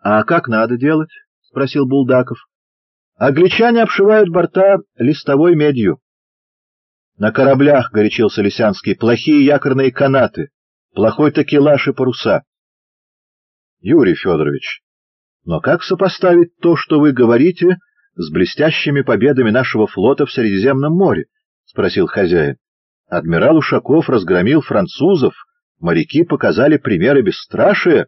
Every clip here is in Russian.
А как надо делать? — спросил Булдаков. — Англичане обшивают борта листовой медью. На кораблях, — горячился Лисянский, — плохие якорные канаты, плохой такелаж и паруса. — Юрий Федорович, но как сопоставить то, что вы говорите, с блестящими победами нашего флота в Средиземном море? — спросил хозяин. — Адмирал Ушаков разгромил французов, моряки показали примеры бесстрашия.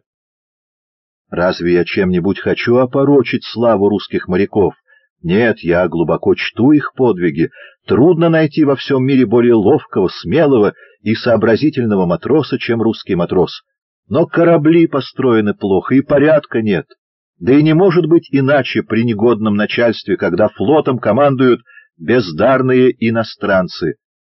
Разве я чем-нибудь хочу опорочить славу русских моряков? Нет, я глубоко чту их подвиги. Трудно найти во всем мире более ловкого, смелого и сообразительного матроса, чем русский матрос. Но корабли построены плохо, и порядка нет. Да и не может быть иначе при негодном начальстве, когда флотом командуют бездарные иностранцы.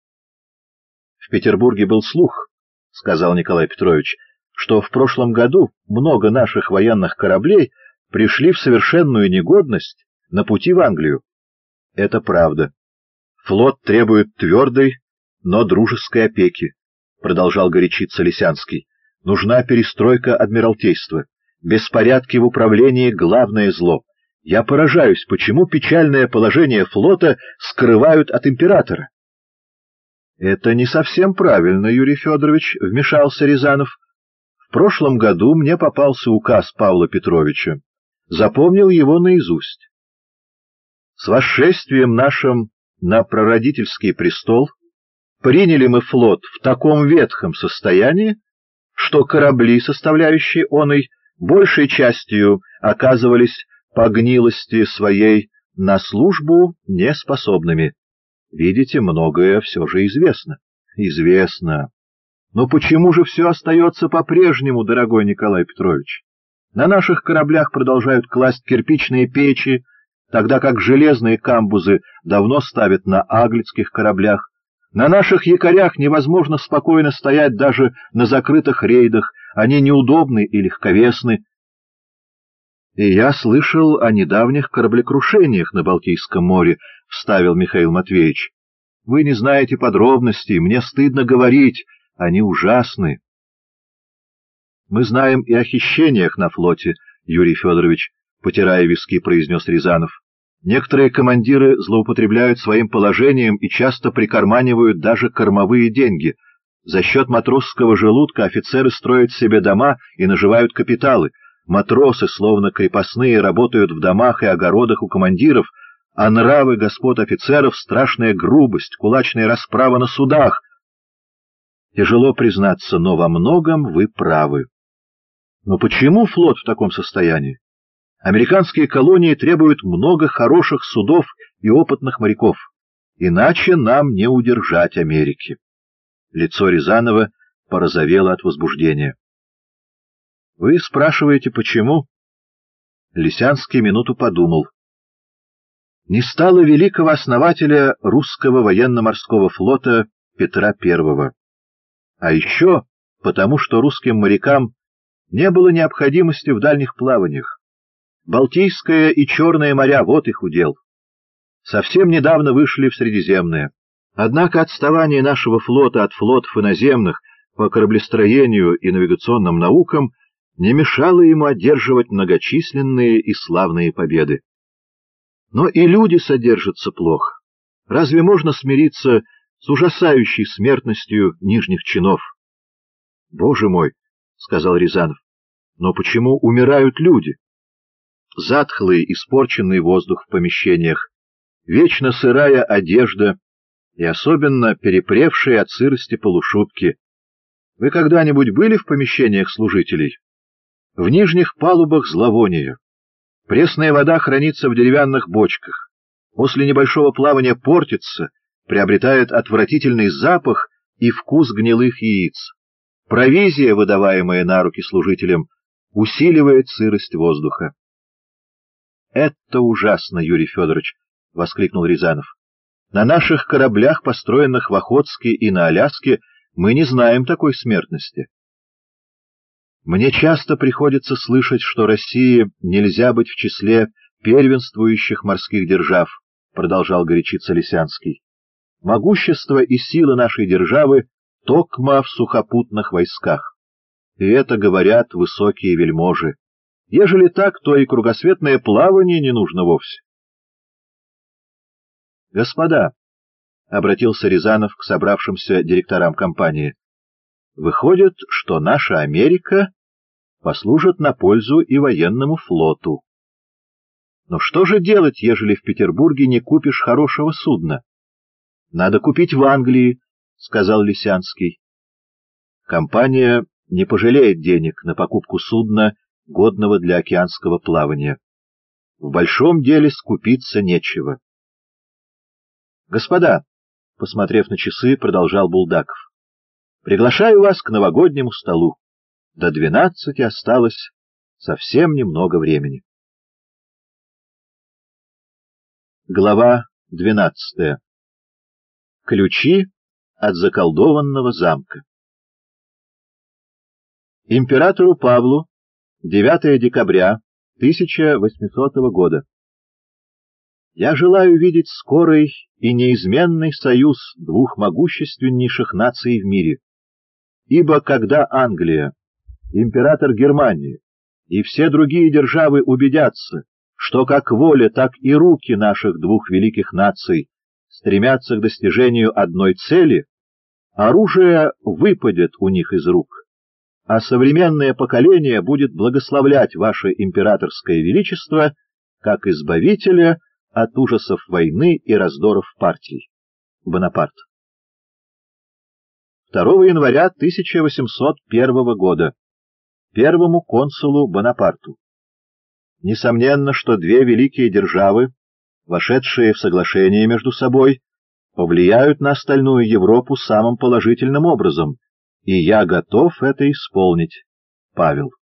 — В Петербурге был слух, — сказал Николай Петрович, — что в прошлом году много наших военных кораблей пришли в совершенную негодность на пути в Англию. — Это правда. Флот требует твердой, но дружеской опеки, — продолжал горячиться Лисянский. Нужна перестройка Адмиралтейства. Беспорядки в управлении — главное зло. Я поражаюсь, почему печальное положение флота скрывают от императора. — Это не совсем правильно, Юрий Федорович, — вмешался Рязанов. В прошлом году мне попался указ Павла Петровича. Запомнил его наизусть. С восшествием нашим на прародительский престол приняли мы флот в таком ветхом состоянии, что корабли, составляющие оной, большей частью оказывались по гнилости своей на службу неспособными. Видите, многое все же известно. Известно. Но почему же все остается по-прежнему, дорогой Николай Петрович? На наших кораблях продолжают класть кирпичные печи, тогда как железные камбузы давно ставят на аглицких кораблях. На наших якорях невозможно спокойно стоять даже на закрытых рейдах, они неудобны и легковесны. И я слышал о недавних кораблекрушениях на Балтийском море, — вставил Михаил Матвеевич. Вы не знаете подробностей, мне стыдно говорить, они ужасны. Мы знаем и о хищениях на флоте, Юрий Федорович, потирая виски, произнес Рязанов. Некоторые командиры злоупотребляют своим положением и часто прикарманивают даже кормовые деньги. За счет матросского желудка офицеры строят себе дома и наживают капиталы. Матросы, словно крепостные, работают в домах и огородах у командиров, а нравы господ офицеров — страшная грубость, кулачная расправа на судах. Тяжело признаться, но во многом вы правы. Но почему флот в таком состоянии? Американские колонии требуют много хороших судов и опытных моряков. Иначе нам не удержать Америки. Лицо Рязанова порозовело от возбуждения. Вы спрашиваете, почему? Лисянский минуту подумал. Не стало великого основателя русского военно-морского флота Петра I. А еще потому, что русским морякам не было необходимости в дальних плаваниях. Балтийское и Черное моря — вот их удел. Совсем недавно вышли в Средиземное. Однако отставание нашего флота от флотов иноземных по кораблестроению и навигационным наукам не мешало ему одерживать многочисленные и славные победы. Но и люди содержатся плохо. Разве можно смириться с ужасающей смертностью нижних чинов? — Боже мой, — сказал Рязанов, — но почему умирают люди? Затхлый, испорченный воздух в помещениях, вечно сырая одежда и особенно перепревшие от сырости полушубки. Вы когда-нибудь были в помещениях служителей? В нижних палубах зловоние. Пресная вода хранится в деревянных бочках. После небольшого плавания портится, приобретает отвратительный запах и вкус гнилых яиц. Провизия, выдаваемая на руки служителям, усиливает сырость воздуха. — Это ужасно, Юрий Федорович! — воскликнул Рязанов. — На наших кораблях, построенных в Охотске и на Аляске, мы не знаем такой смертности. Мне часто приходится слышать, что России нельзя быть в числе первенствующих морских держав, — продолжал горячиться Лисянский. Могущество и сила нашей державы токма в сухопутных войсках. И это говорят высокие вельможи. Ежели так, то и кругосветное плавание не нужно вовсе. — Господа, — обратился Рязанов к собравшимся директорам компании, — выходит, что наша Америка послужит на пользу и военному флоту. Но что же делать, ежели в Петербурге не купишь хорошего судна? — Надо купить в Англии, — сказал Лисянский. Компания не пожалеет денег на покупку судна, годного для океанского плавания. В большом деле скупиться нечего. — Господа, — посмотрев на часы, продолжал Булдаков, — приглашаю вас к новогоднему столу. До 12 осталось совсем немного времени. Глава 12. Ключи от заколдованного замка. Императору Павлу 9 декабря 1800 года. Я желаю видеть скорый и неизменный союз двух могущественнейших наций в мире, ибо когда Англия, император Германии и все другие державы убедятся, что как воля, так и руки наших двух великих наций стремятся к достижению одной цели, оружие выпадет у них из рук, а современное поколение будет благословлять ваше императорское величество как избавителя от ужасов войны и раздоров партий. Бонапарт. 2 января 1801 года. Первому консулу Бонапарту. Несомненно, что две великие державы, вошедшие в соглашение между собой, повлияют на остальную Европу самым положительным образом, и я готов это исполнить. Павел.